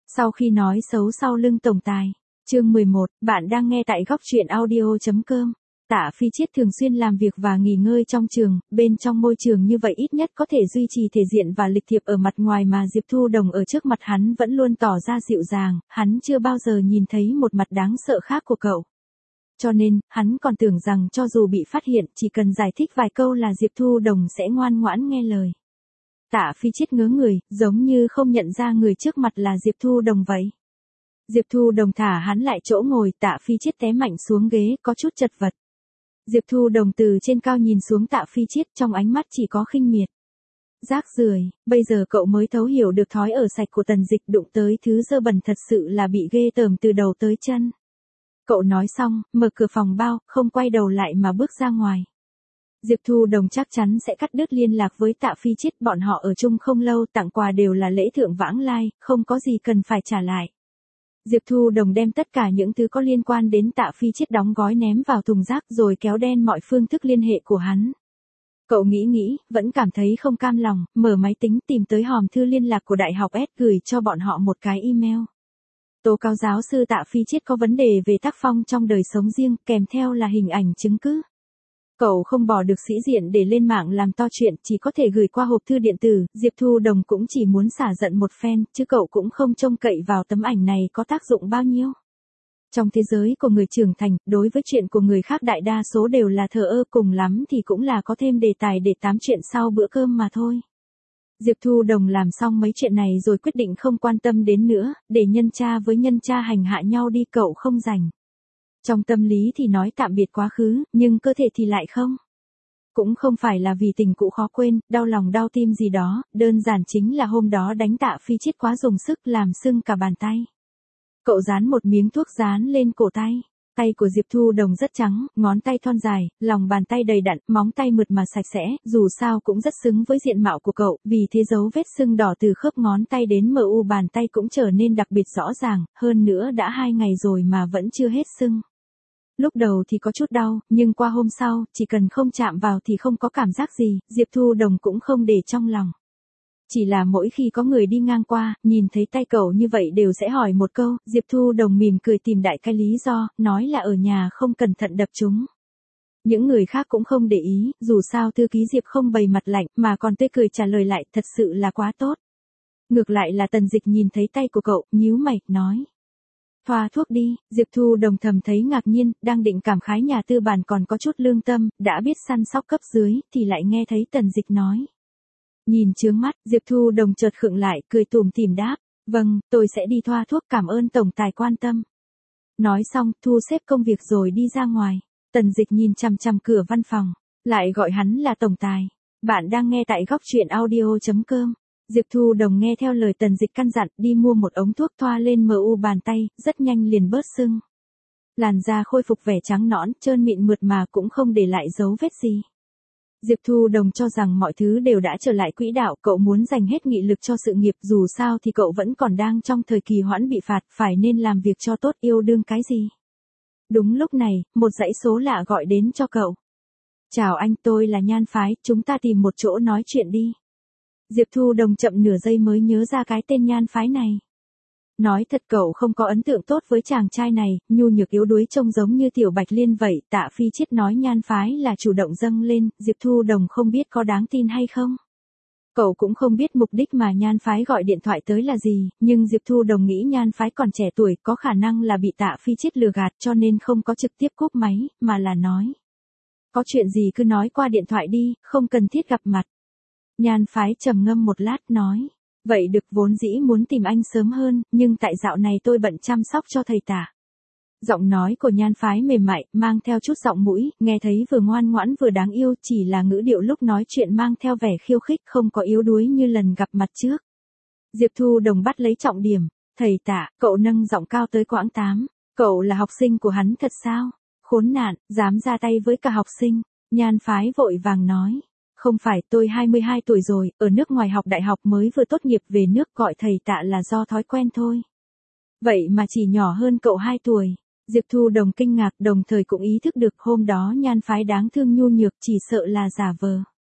Sau khi nói xấu sau lưng tổng tài. Chương 11, bạn đang nghe tại góc truyện audio.com. Tạ Phi Chiết thường xuyên làm việc và nghỉ ngơi trong trường, bên trong môi trường như vậy ít nhất có thể duy trì thể diện và lịch thiệp ở mặt ngoài mà Diệp Thu Đồng ở trước mặt hắn vẫn luôn tỏ ra dịu dàng, hắn chưa bao giờ nhìn thấy một mặt đáng sợ khác của cậu. Cho nên, hắn còn tưởng rằng cho dù bị phát hiện, chỉ cần giải thích vài câu là Diệp Thu Đồng sẽ ngoan ngoãn nghe lời. Tạ Phi Chiết ngớ người, giống như không nhận ra người trước mặt là Diệp Thu Đồng vậy. Diệp Thu Đồng thả hắn lại chỗ ngồi, Tạ Phi Chiết té mạnh xuống ghế, có chút chật vật. Diệp Thu Đồng từ trên cao nhìn xuống Tạ Phi Chiết, trong ánh mắt chỉ có khinh miệt. Rác rưởi, bây giờ cậu mới thấu hiểu được thói ở sạch của Tần Dịch, đụng tới thứ dơ bẩn thật sự là bị ghê tởm từ đầu tới chân. Cậu nói xong, mở cửa phòng bao, không quay đầu lại mà bước ra ngoài. Diệp Thu Đồng chắc chắn sẽ cắt đứt liên lạc với Tạ Phi Chiết, bọn họ ở chung không lâu, tặng quà đều là lễ thượng vãng lai, không có gì cần phải trả lại. Diệp Thu Đồng đem tất cả những thứ có liên quan đến Tạ Phi Chiết đóng gói ném vào thùng rác rồi kéo đen mọi phương thức liên hệ của hắn. Cậu nghĩ, vẫn cảm thấy không cam lòng, mở máy tính tìm tới hòm thư liên lạc của Đại học S gửi cho bọn họ một cái email. Tố cáo giáo sư Tạ Phi Chiết có vấn đề về tác phong trong đời sống riêng, kèm theo là hình ảnh chứng cứ. Cậu không bỏ được sĩ diện để lên mạng làm to chuyện, chỉ có thể gửi qua hộp thư điện tử, Diệp Thu Đồng cũng chỉ muốn xả giận một phen, chứ cậu cũng không trông cậy vào tấm ảnh này có tác dụng bao nhiêu. Trong thế giới của người trưởng thành, đối với chuyện của người khác đại đa số đều là thờ ơ, cùng lắm thì cũng là có thêm đề tài để tám chuyện sau bữa cơm mà thôi. Diệp Thu Đồng làm xong mấy chuyện này rồi quyết định không quan tâm đến nữa, để nhân cha với nhân cha hành hạ nhau đi, cậu không rảnh. Trong tâm lý thì nói tạm biệt quá khứ, nhưng cơ thể thì lại không. Cũng không phải là vì tình cũ khó quên, đau lòng đau tim gì đó, đơn giản chính là hôm đó đánh Tạ Phi Chiết quá dùng sức làm sưng cả bàn tay. Cậu dán một miếng thuốc dán lên cổ tay. Tay của Diệp Thu Đồng rất trắng, ngón tay thon dài, lòng bàn tay đầy đặn, móng tay mượt mà sạch sẽ, dù sao cũng rất xứng với diện mạo của cậu, vì thế dấu vết sưng đỏ từ khớp ngón tay đến mu bàn tay cũng trở nên đặc biệt rõ ràng, hơn nữa đã 2 ngày rồi mà vẫn chưa hết sưng. Lúc đầu thì có chút đau, nhưng qua hôm sau, chỉ cần không chạm vào thì không có cảm giác gì, Diệp Thu Đồng cũng không để trong lòng. Chỉ là mỗi khi có người đi ngang qua, nhìn thấy tay cậu như vậy đều sẽ hỏi một câu, Diệp Thu Đồng mỉm cười tìm đại cái lý do, nói là ở nhà không cẩn thận đập chúng. Những người khác cũng không để ý, dù sao thư ký Diệp không bày mặt lạnh, mà còn tươi cười trả lời lại, thật sự là quá tốt. Ngược lại là Tần Dịch nhìn thấy tay của cậu, nhíu mày, nói. Thoa thuốc đi, Diệp Thu Đồng thầm thấy ngạc nhiên, đang định cảm khái nhà tư bản còn có chút lương tâm, đã biết săn sóc cấp dưới, thì lại nghe thấy Tần Dịch nói. Nhìn chướng mắt, Diệp Thu Đồng chợt khựng lại, cười tủm tỉm đáp, vâng, tôi sẽ đi thoa thuốc, cảm ơn tổng tài quan tâm. Nói xong, thu xếp công việc rồi đi ra ngoài. Tần Dịch nhìn chằm chằm cửa văn phòng, lại gọi hắn là tổng tài. Bạn đang nghe tại góc truyện audio.com. Diệp Thu Đồng nghe theo lời Tần Dịch căn dặn, đi mua một ống thuốc thoa lên mu bàn tay, rất nhanh liền bớt sưng. Làn da khôi phục vẻ trắng nõn, trơn mịn mượt mà cũng không để lại dấu vết gì. Diệp Thu Đồng cho rằng mọi thứ đều đã trở lại quỹ đạo, cậu muốn dành hết nghị lực cho sự nghiệp, dù sao thì cậu vẫn còn đang trong thời kỳ hoãn bị phạt, phải nên làm việc cho tốt, yêu đương cái gì. Đúng lúc này, một dãy số lạ gọi đến cho cậu. Chào anh, tôi là Nhan Phái, chúng ta tìm một chỗ nói chuyện đi. Diệp Thu Đồng chậm nửa giây mới nhớ ra cái tên Nhan Phái này. Nói thật cậu không có ấn tượng tốt với chàng trai này, nhu nhược yếu đuối trông giống như Tiểu Bạch Liên vậy, Tạ Phi Chiết nói Nhan Phái là chủ động dâng lên, Diệp Thu Đồng không biết có đáng tin hay không. Cậu cũng không biết mục đích mà Nhan Phái gọi điện thoại tới là gì, nhưng Diệp Thu Đồng nghĩ Nhan Phái còn trẻ tuổi, có khả năng là bị Tạ Phi Chiết lừa gạt cho nên không có trực tiếp cúp máy, mà là nói. Có chuyện gì cứ nói qua điện thoại đi, không cần thiết gặp mặt. Nhan Phái trầm ngâm một lát nói. Vậy được, vốn dĩ muốn tìm anh sớm hơn, nhưng tại dạo này tôi bận chăm sóc cho thầy Tạ. Giọng nói của Nhan Phái mềm mại, mang theo chút giọng mũi, nghe thấy vừa ngoan ngoãn vừa đáng yêu, chỉ là ngữ điệu lúc nói chuyện mang theo vẻ khiêu khích, không có yếu đuối như lần gặp mặt trước. Diệp Thu Đồng bắt lấy trọng điểm, thầy Tạ, cậu nâng giọng cao tới quãng 8, cậu là học sinh của hắn thật sao? Khốn nạn, dám ra tay với cả học sinh. Nhan Phái vội vàng nói. Không phải, tôi 22 tuổi rồi, ở nước ngoài học đại học mới vừa tốt nghiệp về nước, gọi thầy Tạ là do thói quen thôi. Vậy mà chỉ nhỏ hơn cậu 2 tuổi. Diệp Thu Đồng kinh ngạc, đồng thời cũng ý thức được hôm đó Nhan Phái đáng thương nhu nhược, chỉ sợ là giả vờ.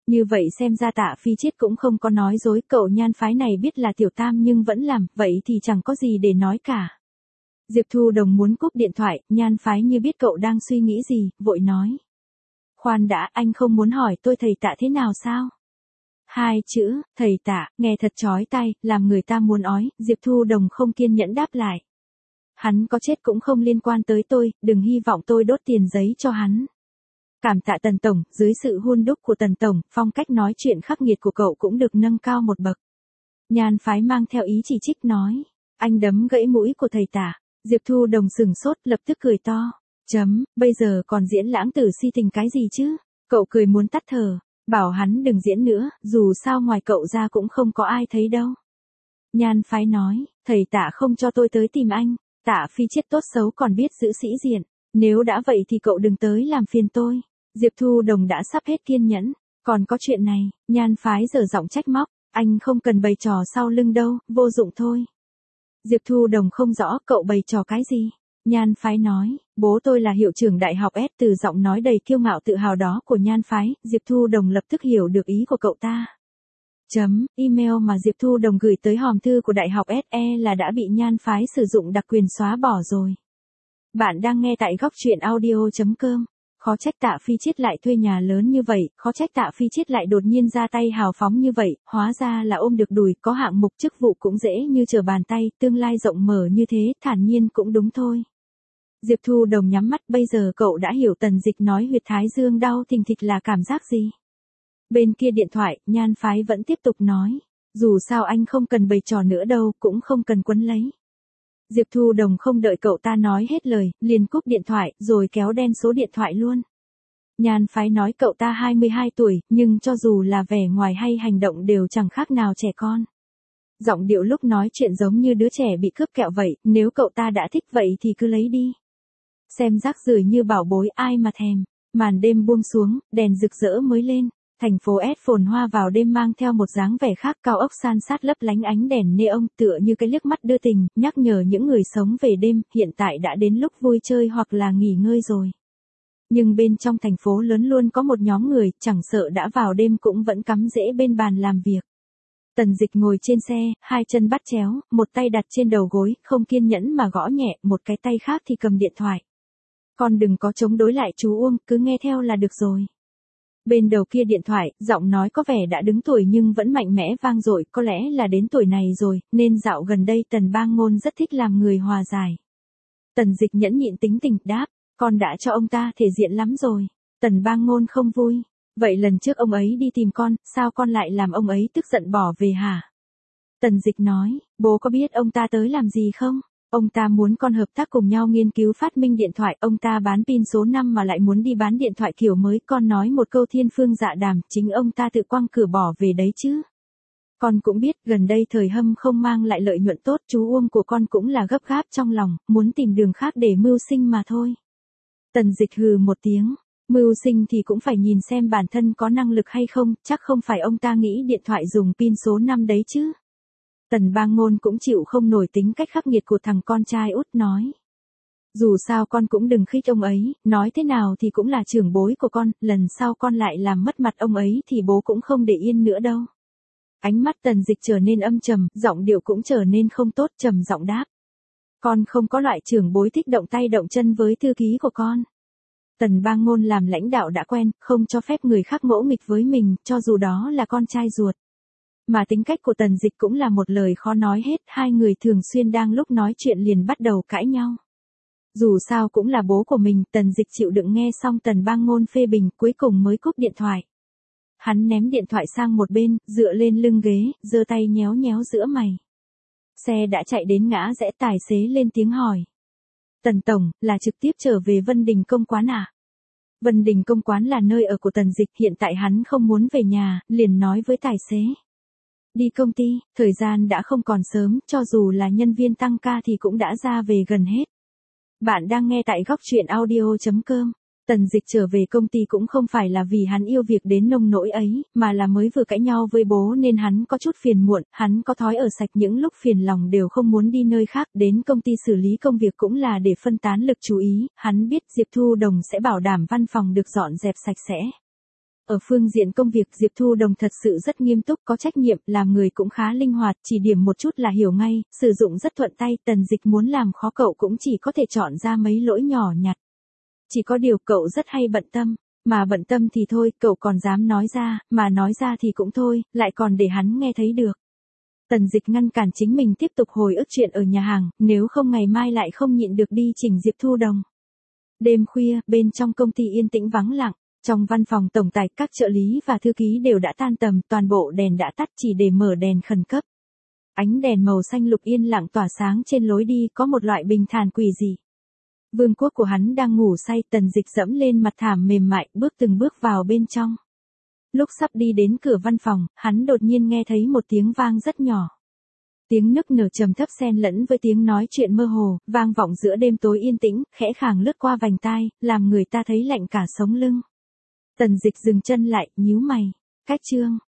Như vậy xem ra Tạ Phi Chiết cũng không có nói dối, cậu nhan phái này biết là tiểu tam nhưng vẫn làm, vậy thì chẳng có gì để nói cả. Diệp Thu Đồng muốn cúp điện thoại, nhan phái như biết cậu đang suy nghĩ gì, vội nói. Khoan đã, anh không muốn hỏi tôi thầy Tạ thế nào sao? Hai chữ, thầy Tạ, nghe thật chói tai, làm người ta muốn ói, Diệp Thu Đồng không kiên nhẫn đáp lại. Hắn có chết cũng không liên quan tới tôi, đừng hy vọng tôi đốt tiền giấy cho hắn. Cảm tạ Tần Tổng, dưới sự hun đúc của Tần Tổng, phong cách nói chuyện khắc nghiệt của cậu cũng được nâng cao một bậc. Nhan phái mang theo ý chỉ trích nói, anh đấm gãy mũi của thầy Tạ. Diệp Thu Đồng sừng sốt, lập tức cười to. Bây giờ còn diễn lãng tử si tình cái gì chứ? Cậu cười muốn tắt thở, bảo hắn đừng diễn nữa, dù sao ngoài cậu ra cũng không có ai thấy đâu. Nhan phái nói, thầy Tạ không cho tôi tới tìm anh, Tạ Phi Chiết tốt xấu còn biết giữ sĩ diện, nếu đã vậy thì cậu đừng tới làm phiền tôi. Diệp Thu Đồng đã sắp hết kiên nhẫn, còn có chuyện này, nhan phái giở giọng trách móc, anh không cần bày trò sau lưng đâu, vô dụng thôi. Diệp Thu Đồng không rõ cậu bày trò cái gì. Nhan phái nói, bố tôi là hiệu trưởng đại học S. Từ giọng nói đầy kiêu ngạo tự hào đó của nhan phái, Diệp Thu Đồng lập tức hiểu được ý của cậu ta. Email mà Diệp Thu Đồng gửi tới hòm thư của đại học SE là đã bị nhan phái sử dụng đặc quyền xóa bỏ rồi. Bạn đang nghe tại góc truyện audio.com. Khó trách Tạ Phi Chiết lại thuê nhà lớn như vậy, khó trách Tạ Phi Chiết lại đột nhiên ra tay hào phóng như vậy, hóa ra là ôm được đùi, có hạng mục chức vụ cũng dễ như trở bàn tay, tương lai rộng mở như thế, thản nhiên cũng đúng thôi. Diệp Thu Đồng nhắm mắt, bây giờ cậu đã hiểu Tần Dịch nói huyệt thái dương đau thình thịch là cảm giác gì. Bên kia điện thoại, nhan phái vẫn tiếp tục nói, dù sao anh không cần bày trò nữa đâu, cũng không cần quấn lấy. Diệp Thu Đồng không đợi cậu ta nói hết lời, liền cúp điện thoại, rồi kéo đen số điện thoại luôn. Nhan phái nói cậu ta 22 tuổi, nhưng cho dù là vẻ ngoài hay hành động đều chẳng khác nào trẻ con. Giọng điệu lúc nói chuyện giống như đứa trẻ bị cướp kẹo vậy, nếu cậu ta đã thích vậy thì cứ lấy đi. Xem rác rưởi như bảo bối ai mà thèm. Màn đêm buông xuống, đèn rực rỡ mới lên. Thành phố S phồn hoa vào đêm mang theo một dáng vẻ khác, cao ốc san sát lấp lánh ánh đèn neon tựa như cái liếc mắt đưa tình, nhắc nhở những người sống về đêm, hiện tại đã đến lúc vui chơi hoặc là nghỉ ngơi rồi. Nhưng bên trong thành phố lớn luôn có một nhóm người, chẳng sợ đã vào đêm cũng vẫn cắm rễ bên bàn làm việc. Tần Dịch ngồi trên xe, hai chân bắt chéo, một tay đặt trên đầu gối, không kiên nhẫn mà gõ nhẹ, một cái tay khác thì cầm điện thoại. Con đừng có chống đối lại chú Uông, cứ nghe theo là được rồi. Bên đầu kia điện thoại, giọng nói có vẻ đã đứng tuổi nhưng vẫn mạnh mẽ vang dội, có lẽ là đến tuổi này rồi, nên dạo gần đây Tần Bang Ngôn rất thích làm người hòa giải. Tần Dịch nhẫn nhịn tính tình, đáp, con đã cho ông ta thể diện lắm rồi. Tần Bang Ngôn không vui, vậy lần trước ông ấy đi tìm con, sao con lại làm ông ấy tức giận bỏ về hả? Tần Dịch nói, bố có biết ông ta tới làm gì không? Ông ta muốn con hợp tác cùng nhau nghiên cứu phát minh điện thoại, ông ta bán pin số 5 mà lại muốn đi bán điện thoại kiểu mới, con nói một câu thiên phương dạ đàm, chính ông ta tự quăng cửa bỏ về đấy chứ. Con cũng biết, gần đây thời hâm không mang lại lợi nhuận tốt, chú Uông của con cũng là gấp gáp trong lòng, muốn tìm đường khác để mưu sinh mà thôi. Tần Dịch hừ một tiếng, mưu sinh thì cũng phải nhìn xem bản thân có năng lực hay không, chắc không phải ông ta nghĩ điện thoại dùng pin số 5 đấy chứ. Tần Bang Ngôn cũng chịu không nổi tính cách khắc nghiệt của thằng con trai út, nói. Dù sao con cũng đừng khích ông ấy, nói thế nào thì cũng là trưởng bối của con, lần sau con lại làm mất mặt ông ấy thì bố cũng không để yên nữa đâu. Ánh mắt Tần Dịch trở nên âm trầm, giọng điệu cũng trở nên không tốt, trầm giọng đáp. Con không có loại trưởng bối thích động tay động chân với thư ký của con. Tần Bang Ngôn làm lãnh đạo đã quen, không cho phép người khác ngỗ nghịch với mình, cho dù đó là con trai ruột. Mà tính cách của Tần Dịch cũng là một lời khó nói hết, hai người thường xuyên đang lúc nói chuyện liền bắt đầu cãi nhau. Dù sao cũng là bố của mình, Tần Dịch chịu đựng nghe xong Tần Bang Ngôn phê bình, cuối cùng mới cúp điện thoại. Hắn ném điện thoại sang một bên, dựa lên lưng ghế, giơ tay nhéo nhéo giữa mày. Xe đã chạy đến ngã rẽ, tài xế lên tiếng hỏi. Tần Tổng, là trực tiếp trở về Vân Đình Công Quán à? Vân Đình Công Quán là nơi ở của Tần Dịch, hiện tại hắn không muốn về nhà, liền nói với tài xế. Đi công ty, thời gian đã không còn sớm, cho dù là nhân viên tăng ca thì cũng đã ra về gần hết. Bạn đang nghe tại góc truyện audio.com. Tần Dịch trở về công ty cũng không phải là vì hắn yêu việc đến nông nỗi ấy, mà là mới vừa cãi nhau với bố nên hắn có chút phiền muộn, hắn có thói ở sạch, những lúc phiền lòng đều không muốn đi nơi khác, đến công ty xử lý công việc cũng là để phân tán lực chú ý, hắn biết Diệp Thu Đồng sẽ bảo đảm văn phòng được dọn dẹp sạch sẽ. Ở phương diện công việc Diệp Thu Đồng thật sự rất nghiêm túc có trách nhiệm, làm người cũng khá linh hoạt, chỉ điểm một chút là hiểu ngay, sử dụng rất thuận tay, Tần Dịch muốn làm khó cậu cũng chỉ có thể chọn ra mấy lỗi nhỏ nhặt. Chỉ có điều cậu rất hay bận tâm, mà bận tâm thì thôi, cậu còn dám nói ra, mà nói ra thì cũng thôi, lại còn để hắn nghe thấy được. Tần Dịch ngăn cản chính mình tiếp tục hồi ức chuyện ở nhà hàng, nếu không ngày mai lại không nhịn được đi chỉnh Diệp Thu Đồng. Đêm khuya, bên trong công ty yên tĩnh vắng lặng, trong văn phòng tổng tài các trợ lý và thư ký đều đã tan tầm, toàn bộ đèn đã tắt chỉ để mở đèn khẩn cấp. Ánh đèn màu xanh lục yên lặng tỏa sáng trên lối đi, có một loại bình thản quỷ dị. Vương quốc của hắn đang ngủ say, Tần Dịch dẫm lên mặt thảm mềm mại, bước từng bước vào bên trong. Lúc sắp đi đến cửa văn phòng, hắn đột nhiên nghe thấy một tiếng vang rất nhỏ. Tiếng nức nở trầm thấp xen lẫn với tiếng nói chuyện mơ hồ, vang vọng giữa đêm tối yên tĩnh, khẽ khàng lướt qua vành tai, làm người ta thấy lạnh cả sống lưng. Tần Dịch dừng chân lại, nhíu mày. Cách chương.